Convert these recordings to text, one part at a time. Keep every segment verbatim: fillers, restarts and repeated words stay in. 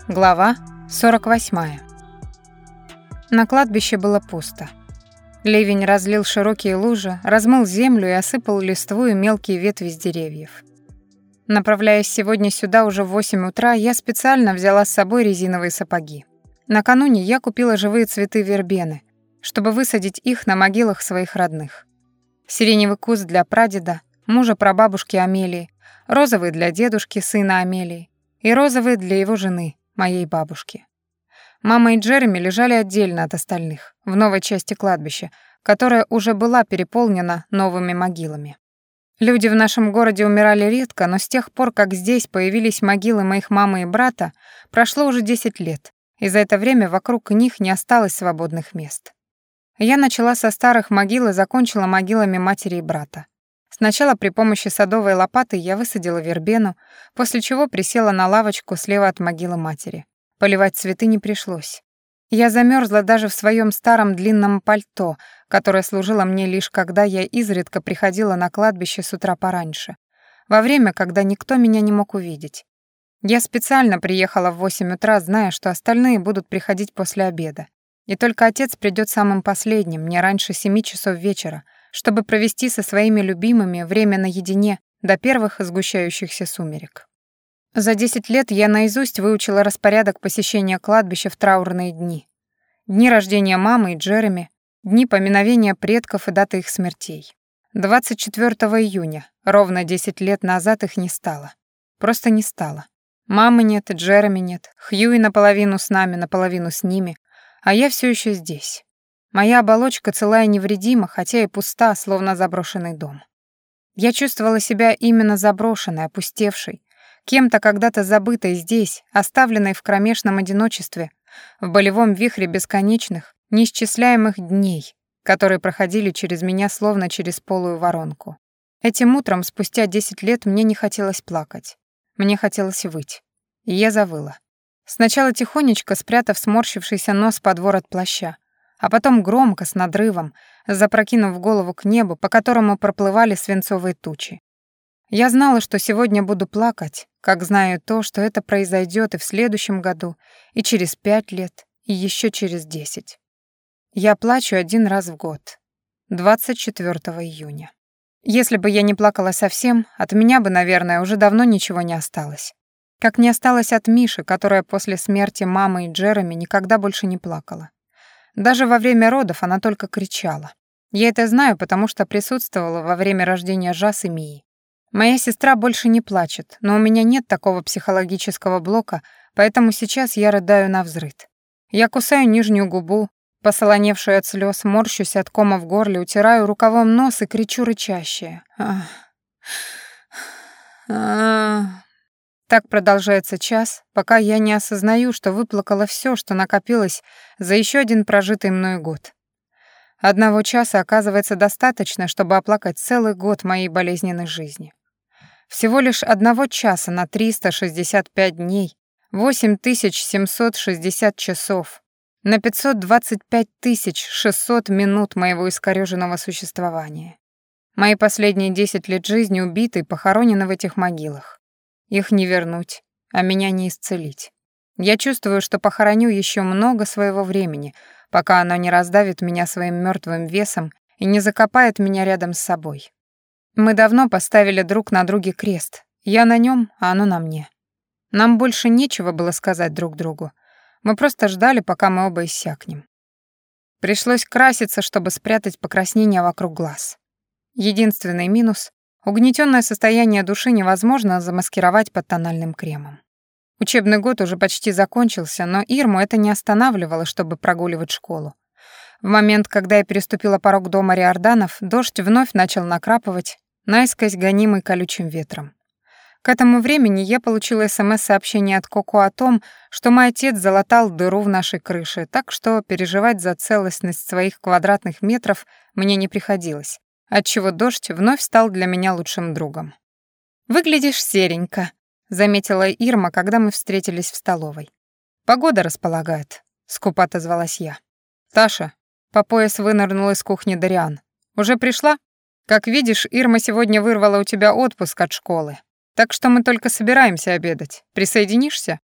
Глава сорок восьмая. На кладбище было пусто. Ливень разлил широкие лужи, размыл землю и осыпал листву и мелкие ветви с деревьев. Направляясь сегодня сюда уже в восемь утра, я специально взяла с собой резиновые сапоги. Накануне я купила живые цветы вербены, чтобы высадить их на могилах своих родных. Сиреневый куст для прадеда, мужа прабабушки Амелии, розовый для дедушки, сына Амелии, и розовый для его жены, моей бабушки. Мама и Джереми лежали отдельно от остальных, в новой части кладбища, которая уже была переполнена новыми могилами. Люди в нашем городе умирали редко, но с тех пор, как здесь появились могилы моих мамы и брата, прошло уже десять лет, и за это время вокруг них не осталось свободных мест. Я начала со старых могил и закончила могилами матери и брата. Сначала при помощи садовой лопаты я высадила вербену, после чего присела на лавочку слева от могилы матери. Поливать цветы не пришлось. Я замерзла даже в своем старом длинном пальто, которое служило мне лишь когда я изредка приходила на кладбище с утра пораньше, во время, когда никто меня не мог увидеть. Я специально приехала в восемь утра, зная, что остальные будут приходить после обеда. И только отец придет самым последним, не раньше семи часов вечера, чтобы провести со своими любимыми время наедине до первых сгущающихся сумерек. За десять лет я наизусть выучила распорядок посещения кладбища в траурные дни. Дни рождения мамы и Джереми, дни поминовения предков и даты их смертей. двадцать четвёртого июня, ровно десять лет назад, их не стало. Просто не стало. Мамы нет, Джереми нет, Хьюи наполовину с нами, наполовину с ними, а я все еще здесь. Моя оболочка цела и невредима, хотя и пуста, словно заброшенный дом. Я чувствовала себя именно заброшенной, опустевшей, кем-то когда-то забытой здесь, оставленной в кромешном одиночестве, в болевом вихре бесконечных, неисчисляемых дней, которые проходили через меня словно через полую воронку. Этим утром, спустя десять лет, мне не хотелось плакать. Мне хотелось выть. И я завыла. Сначала тихонечко, спрятав сморщившийся нос под ворот плаща, а потом громко, с надрывом, запрокинув голову к небу, по которому проплывали свинцовые тучи. Я знала, что сегодня буду плакать, как знаю то, что это произойдет и в следующем году, и через пять лет, и еще через десять. Я плачу один раз в год, двадцать четвёртого июня. Если бы я не плакала совсем, от меня бы, наверное, уже давно ничего не осталось. Как не осталось от Миши, которая после смерти мамы и Джереми никогда больше не плакала. Даже во время родов она только кричала. Я это знаю, потому что присутствовала во время рождения Жас и Мии. Моя сестра больше не плачет, но у меня нет такого психологического блока, поэтому сейчас я рыдаю навзрыд. Я кусаю нижнюю губу, посолоневшую от слез, морщусь от кома в горле, утираю рукавом нос и кричу рычащее. Ах. Ах. Так продолжается час, пока я не осознаю, что выплакала все, что накопилось за еще один прожитый мною год. Одного часа оказывается достаточно, чтобы оплакать целый год моей болезненной жизни. Всего лишь одного часа на триста шестьдесят пять дней, восемь тысяч семьсот шестьдесят часов, на пятьсот двадцать пять тысяч шестьсот минут моего искорёженного существования. Мои последние десять лет жизни убиты и похоронены в этих могилах. Их не вернуть, а меня не исцелить. Я чувствую, что похороню еще много своего времени, пока оно не раздавит меня своим мертвым весом и не закопает меня рядом с собой. Мы давно поставили друг на друге крест. Я на нем, а оно на мне. Нам больше нечего было сказать друг другу. Мы просто ждали, пока мы оба иссякнем. Пришлось краситься, чтобы спрятать покраснение вокруг глаз. Единственный минус — угнетённое состояние души невозможно замаскировать под тональным кремом. Учебный год уже почти закончился, но Ирму это не останавливало, чтобы прогуливать школу. В момент, когда я переступила порог дома Риорданов, дождь вновь начал накрапывать, наискось гонимый колючим ветром. К этому времени я получила СМС-сообщение от Коко о том, что мой отец залатал дыру в нашей крыше, так что переживать за целостность своих квадратных метров мне не приходилось, отчего дождь вновь стал для меня лучшим другом. «Выглядишь серенько», — заметила Ирма, когда мы встретились в столовой. «Погода располагает», — скупо отозвалась я. «Таша», — по пояс вынырнул из кухни Дариан, — «уже пришла? Как видишь, Ирма сегодня вырвала у тебя отпуск от школы, так что мы только собираемся обедать. Присоединишься?»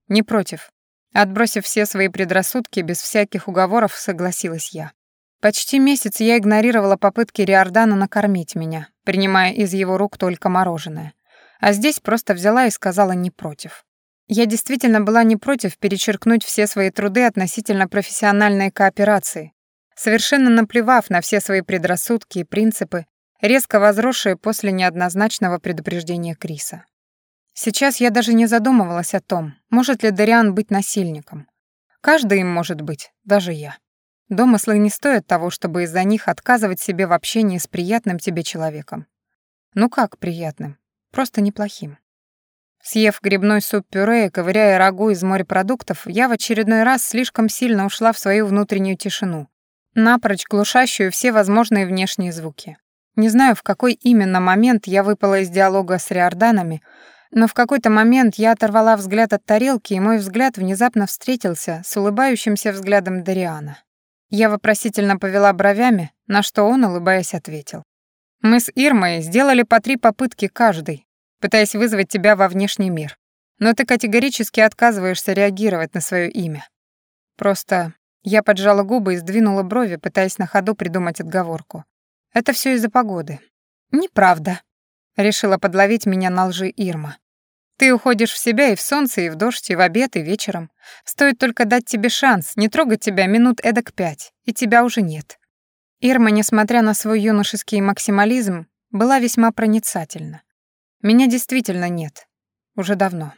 Не против. Отбросив все свои предрассудки, без всяких уговоров согласилась я. Почти месяц я игнорировала попытки Риордана накормить меня, принимая из его рук только мороженое. А здесь просто взяла и сказала «не против». Я действительно была не против перечеркнуть все свои труды относительно профессиональной кооперации, совершенно наплевав на все свои предрассудки и принципы, резко возросшие после неоднозначного предупреждения Криса. Сейчас я даже не задумывалась о том, может ли Дариан быть насильником. Каждый им может быть, даже я. Домыслы не стоят того, чтобы из-за них отказывать себе в общении с приятным тебе человеком. Ну как приятным? Просто неплохим. Съев грибной суп-пюре и ковыряя рагу из морепродуктов, я в очередной раз слишком сильно ушла в свою внутреннюю тишину, напрочь глушащую все возможные внешние звуки. Не знаю, в какой именно момент я выпала из диалога с Риорданами, но в какой-то момент я оторвала взгляд от тарелки, и мой взгляд внезапно встретился с улыбающимся взглядом Дариана. Я вопросительно повела бровями, на что он, улыбаясь, ответил. «Мы с Ирмой сделали по три попытки каждый, пытаясь вызвать тебя во внешний мир. Но ты категорически отказываешься реагировать на свое имя. Просто я поджала губы и сдвинула брови, пытаясь на ходу придумать отговорку. Это все из-за погоды. Неправда. Решила подловить меня на лжи Ирма. Ты уходишь в себя и в солнце, и в дождь, и в обед, и вечером. Стоит только дать тебе шанс, не трогать тебя минут эдак пять, и тебя уже нет. Ирма, несмотря на свой юношеский максимализм, была весьма проницательна. Меня действительно нет. Уже давно.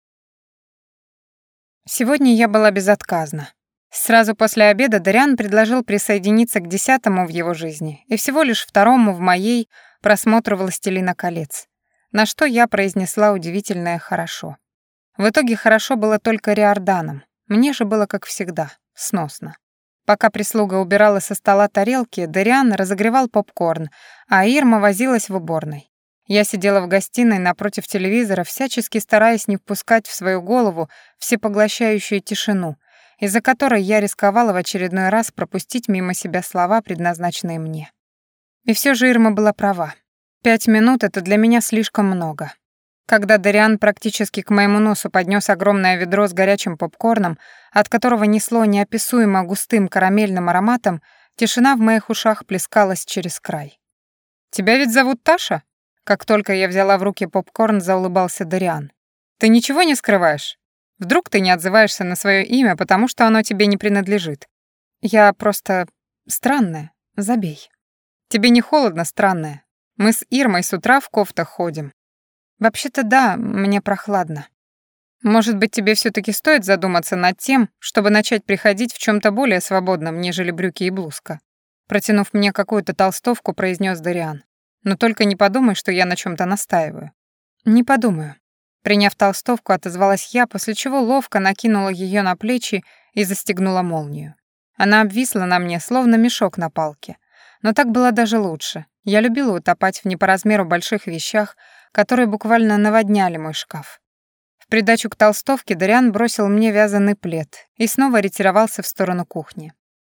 Сегодня я была безотказна. Сразу после обеда Дариан предложил присоединиться к десятому в его жизни и всего лишь второму в моей просмотру «Властелина колец», на что я произнесла удивительное «хорошо». В итоге хорошо было только Риорданом, мне же было, как всегда, сносно. Пока прислуга убирала со стола тарелки, Дариан разогревал попкорн, а Ирма возилась в уборной. Я сидела в гостиной напротив телевизора, всячески стараясь не впускать в свою голову всепоглощающую тишину, из-за которой я рисковала в очередной раз пропустить мимо себя слова, предназначенные мне. И все же Ирма была права. Пять минут — это для меня слишком много. Когда Дариан практически к моему носу поднес огромное ведро с горячим попкорном, от которого несло неописуемо густым карамельным ароматом, тишина в моих ушах плескалась через край. «Тебя ведь зовут Таша?» Как только я взяла в руки попкорн, заулыбался Дариан. «Ты ничего не скрываешь? Вдруг ты не отзываешься на свое имя, потому что оно тебе не принадлежит? Я просто... странная. Забей. Тебе не холодно, странная? Мы с Ирмой с утра в кофтах ходим. Вообще-то да, мне прохладно. Может быть, тебе все-таки стоит задуматься над тем, чтобы начать приходить в чем-то более свободном, нежели брюки и блузка?» Протянув мне какую-то толстовку, произнес Дариан. «Но только не подумай, что я на чем-то настаиваю». «Не подумаю». Приняв толстовку, отозвалась я, после чего ловко накинула ее на плечи и застегнула молнию. Она обвисла на мне, словно мешок на палке. Но так было даже лучше. Я любила утопать в не по размеру больших вещах, которые буквально наводняли мой шкаф. В придачу к толстовке Дариан бросил мне вязаный плед и снова ретировался в сторону кухни.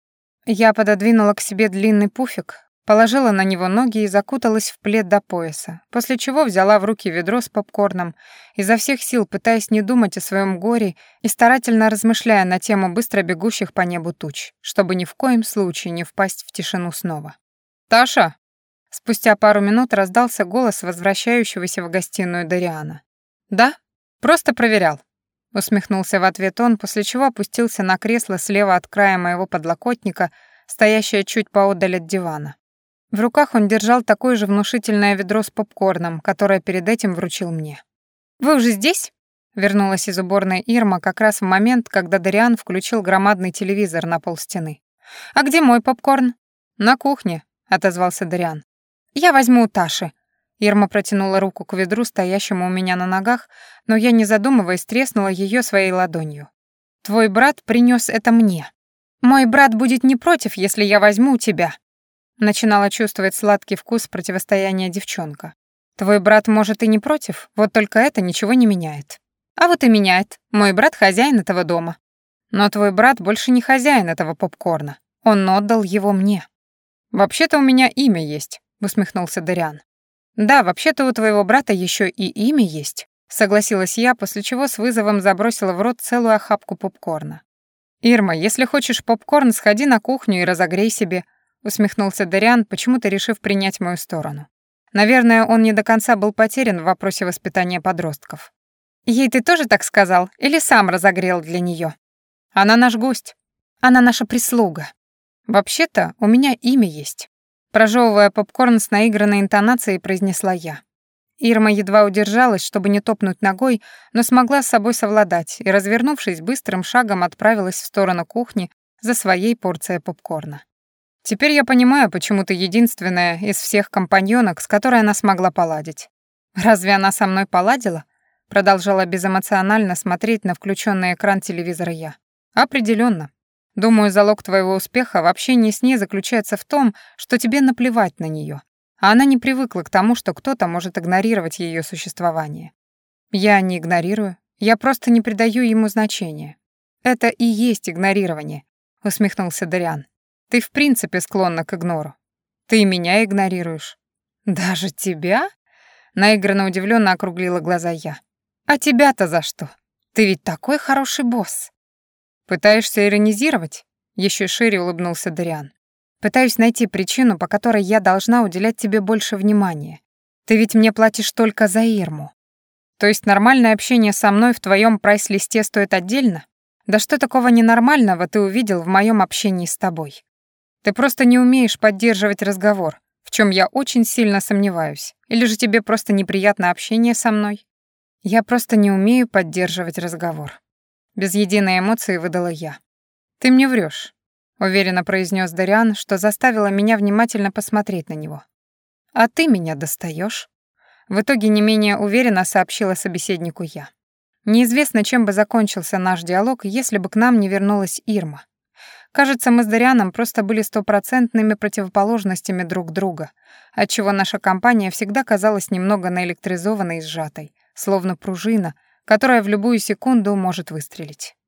Я пододвинула к себе длинный пуфик, положила на него ноги и закуталась в плед до пояса, после чего взяла в руки ведро с попкорном, изо всех сил пытаясь не думать о своем горе и старательно размышляя на тему быстро бегущих по небу туч, чтобы ни в коем случае не впасть в тишину снова. «Таша!» Спустя пару минут раздался голос возвращающегося в гостиную Дариана. «Да? Просто проверял», — усмехнулся в ответ он, после чего опустился на кресло слева от края моего подлокотника, стоящее чуть поодаль от дивана. В руках он держал такое же внушительное ведро с попкорном, которое перед этим вручил мне. «Вы уже здесь?» Вернулась из уборной Ирма как раз в момент, когда Дариан включил громадный телевизор на полстены. «А где мой попкорн?» «На кухне», — отозвался Дариан. «Я возьму у Таши». Ирма протянула руку к ведру, стоящему у меня на ногах, но я, не задумываясь, треснула ее своей ладонью. «Твой брат принес это мне. Мой брат будет не против, если я возьму у тебя». Начинала чувствовать сладкий вкус противостояния девчонка. «Твой брат, может, и не против, вот только это ничего не меняет». «А вот и меняет. Мой брат хозяин этого дома». «Но твой брат больше не хозяин этого попкорна. Он отдал его мне». «Вообще-то у меня имя есть», — усмехнулся Дариан. «Да, вообще-то у твоего брата еще и имя есть», — согласилась я, после чего с вызовом забросила в рот целую охапку попкорна. «Ирма, если хочешь попкорн, сходи на кухню и разогрей себе», усмехнулся Дариан, почему-то решив принять мою сторону. Наверное, он не до конца был потерян в вопросе воспитания подростков. «Ей ты тоже так сказал или сам разогрел для нее? Она наш гость. Она наша прислуга. Вообще-то у меня имя есть». Прожевывая попкорн с наигранной интонацией, произнесла я. Ирма едва удержалась, чтобы не топнуть ногой, но смогла с собой совладать и, развернувшись, быстрым шагом отправилась в сторону кухни за своей порцией попкорна. «Теперь я понимаю, почему ты единственная из всех компаньонок, с которой она смогла поладить». «Разве она со мной поладила?» Продолжала безэмоционально смотреть на включенный экран телевизора я. «Определенно. Думаю, залог твоего успеха в общении с ней заключается в том, что тебе наплевать на нее, а она не привыкла к тому, что кто-то может игнорировать ее существование. Я не игнорирую, я просто не придаю ему значения. Это и есть игнорирование», — усмехнулся Дариан. «Ты в принципе склонна к игнору. Ты и меня игнорируешь». «Даже тебя?» — наигранно удивленно округлила глаза я. «А тебя-то за что? Ты ведь такой хороший босс». «Пытаешься иронизировать?» — еще шире улыбнулся Дариан. «Пытаюсь найти причину, по которой я должна уделять тебе больше внимания. Ты ведь мне платишь только за Ирму. То есть нормальное общение со мной в твоем прайс-листе стоит отдельно? Да что такого ненормального ты увидел в моем общении с тобой? Ты просто не умеешь поддерживать разговор, в чем я очень сильно сомневаюсь. Или же тебе просто неприятно общение со мной?» «Я просто не умею поддерживать разговор». Без единой эмоции выдала я. «Ты мне врешь», — уверенно произнес Дариан, что заставило меня внимательно посмотреть на него. «А ты меня достаешь. В итоге не менее уверенно сообщила собеседнику я. Неизвестно, чем бы закончился наш диалог, если бы к нам не вернулась Ирма. Кажется, мы с Дарианом просто были стопроцентными противоположностями друг друга, отчего наша компания всегда казалась немного наэлектризованной и сжатой, словно пружина, которая в любую секунду может выстрелить.